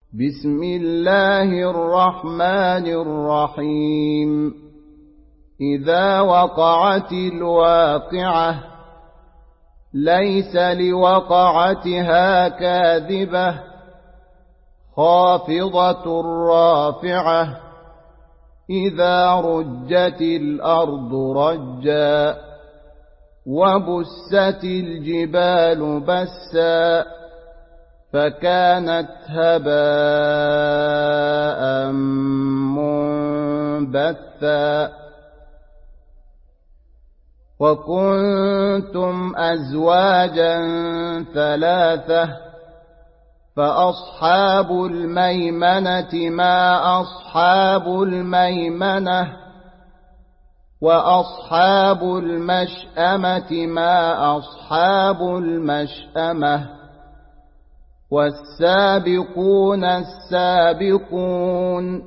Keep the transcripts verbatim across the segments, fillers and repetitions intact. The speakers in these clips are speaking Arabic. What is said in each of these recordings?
بسم الله الرحمن الرحيم إذا وقعت الواقعة ليس لوقعتها كاذبة خافضة رافعة إذا رجت الأرض رجا وبست الجبال بسا فكانت هباء منبثا وكنتم أزواجا ثلاثة فأصحاب الميمنة ما أصحاب الميمنة وأصحاب المشأمة ما أصحاب المشأمة والسابقون السابقون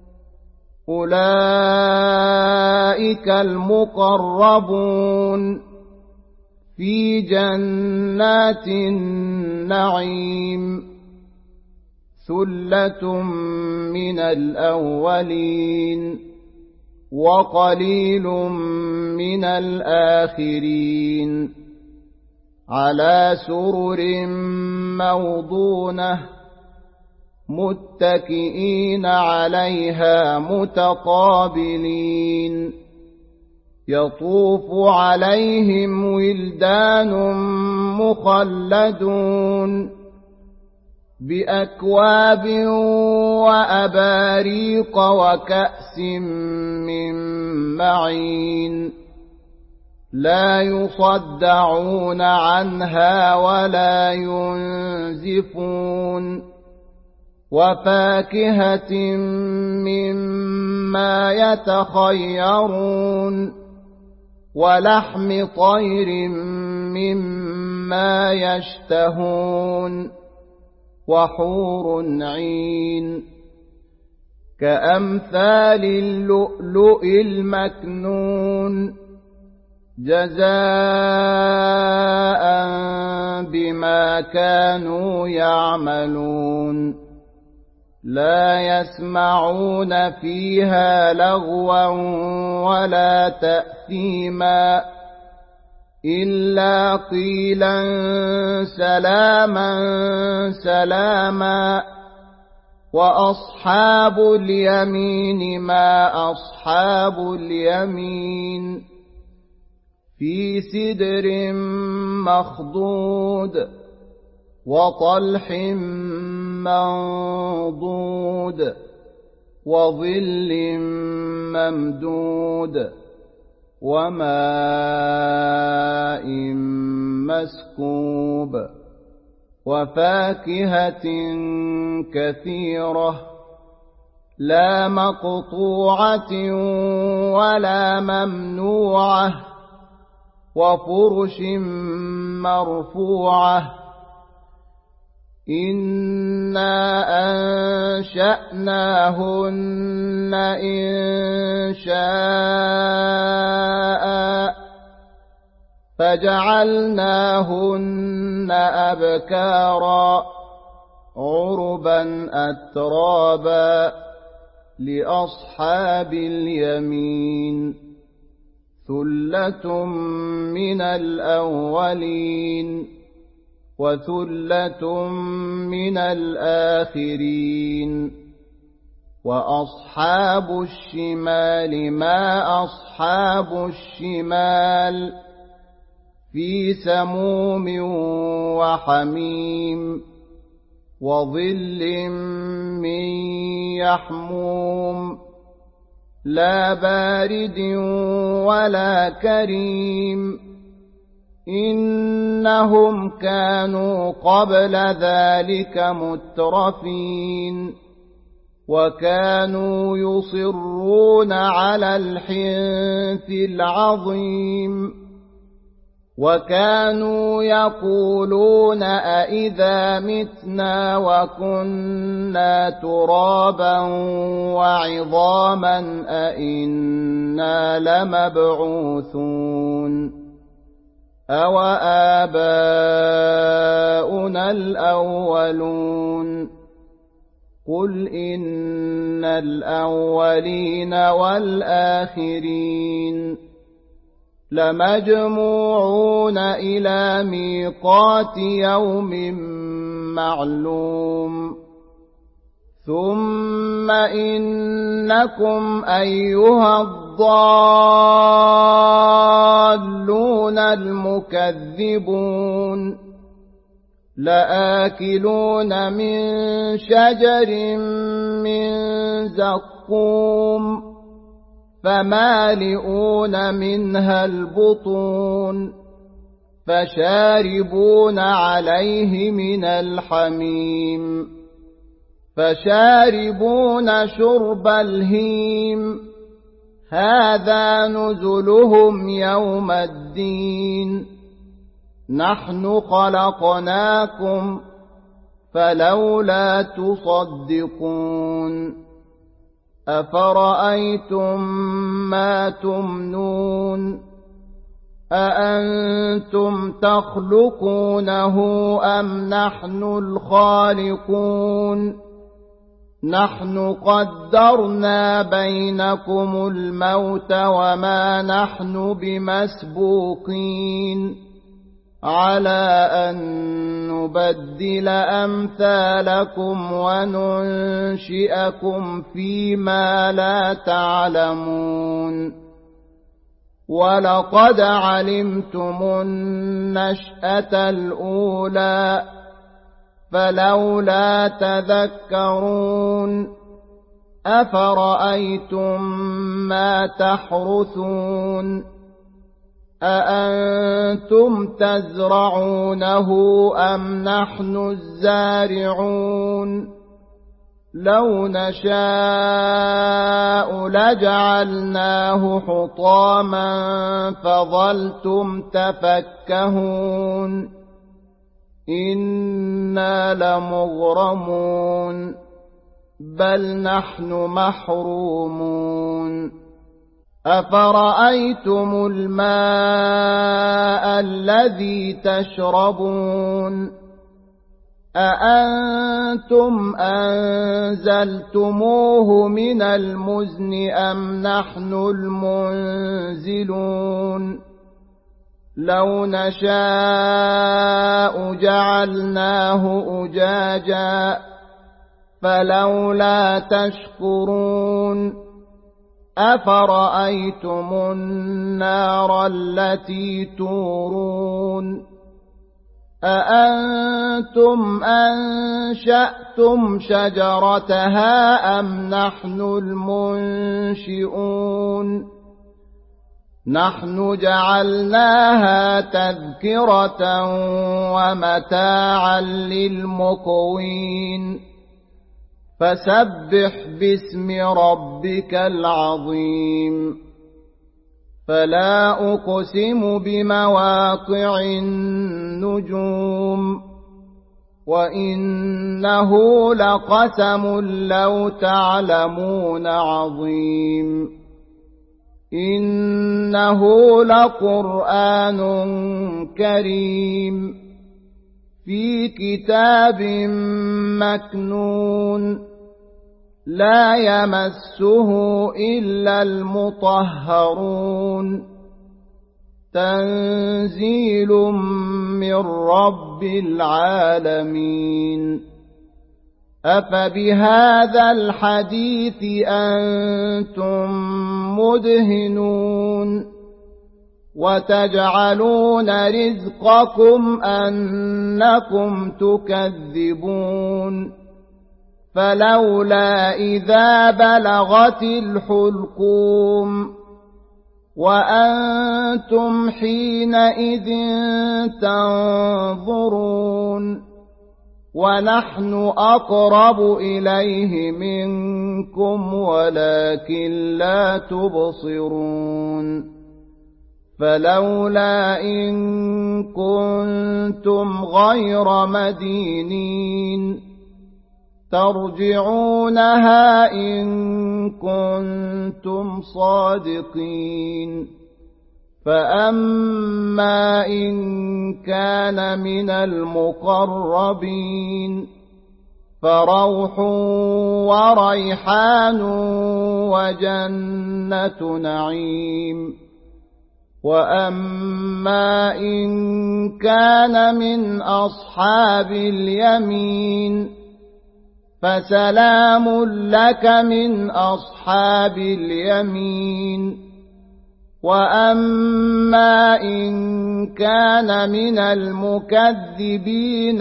أولئك المقربون في جنات النعيم ثلة من الأولين وقليل من الآخرين على سرر موضونة متكئين عليها متقابلين يطوف عليهم ولدان مخلدون بأكواب وأباريق وكأس من معين لا يصدعون عنها ولا ينزفون وفاكهة مما يتخيرون ولحم طير مما يشتهون وحور عين كأمثال اللؤلؤ المكنون جزاء بما كانوا يعملون لا يسمعون فيها لغوا ولا تأثيما إلا قيلا سلاما سلاما وأصحاب اليمين ما أصحاب اليمين في سدر مخضود وطلح منضود وظل ممدود وماء مسكوب وفاكهة كثيرة لا مقطوعة ولا ممنوعة وفرش مرفوعة إنا أنشأناهن إنشاء فجعلناهن أبكارا عربا أترابا لأصحاب اليمين ثلة من الأولين وثلة من الآخرين وأصحاب الشمال ما أصحاب الشمال في سموم وحميم وظل من يحموم لا بارد ولا كريم إنهم كانوا قبل ذلك مترفين وكانوا يصرون على الحنث العظيم وكانوا يقولون أئذا متنا وكنا ترابا وعظاما أئنا لمبعوثون أَوَآبَاؤُنَا الْأَوَّلُونَ قل إن الأولين والآخرين لمجموعون إلى ميقات يوم معلوم ثم إنكم أيها الضالون المكذبون لآكلون من شجر من زقوم فمالئون منها البطون فشاربون عليه من الحميم فشاربون شرب الهيم هذا نزلهم يوم الدين نحن خلقناكم فلولا تصدقون أفرأيتم ما تمنون أأنتم تخلقونه أم نحن الخالقون نحن قدرنا بينكم الموت وما نحن بمسبوقين على أن نبدل أمثالكم وننشئكم فيما لا تعلمون ولقد علمتم النشأة الأولى فلولا تذكرون أفرأيتم ما تحرثون أأنتم تزرعونه أم نحن الزارعون لو نشاء لجعلناه حطاما فظلتم تفكهون إنا لمغرمون بل نحن محرومون أفرأيتم الماء الذي تشربون أأنتم أنزلتموه من المزن أم نحن المنزلون لو نشاء جعلناه أجاجا فلولا تشكرون أفرأيتم النار التي تورون أأنتم أنشأتم شجرتها أم نحن المنشئون نحن جعلناها تذكرة ومتاعا للمقوين فسبح باسم ربك العظيم فلا أقسم بمواقع النجوم وإنه لقسم لو تعلمون عظيم إنه لقرآن كريم في كتاب مكنون لا يمسه إلا المطهرون تنزيل من رب العالمين أفبهذا الحديث أنتم مدهنون وتجعلون رزقكم أنكم تكذبون فلولا إذا بلغت الحلقوم وأنتم حينئذ تنظرون ونحن أقرب إليه منكم ولكن لا تبصرون فلولا إن كنتم غير مدينين ترجعونها إن كنتم صادقين فأما إن كان من المقربين فروح وريحان وجنة نعيم. وأما إن كان من أصحاب اليمين فسلام لك من أصحاب اليمين. وأما إن كان من المكذبين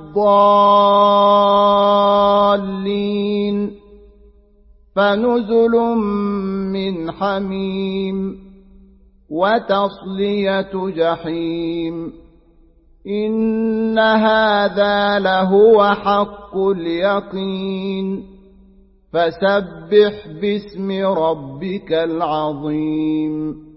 الضالين فنزل من حميم وتصلية جحيم. إن هذا لهو حق اليقين. فسبح باسم ربك العظيم.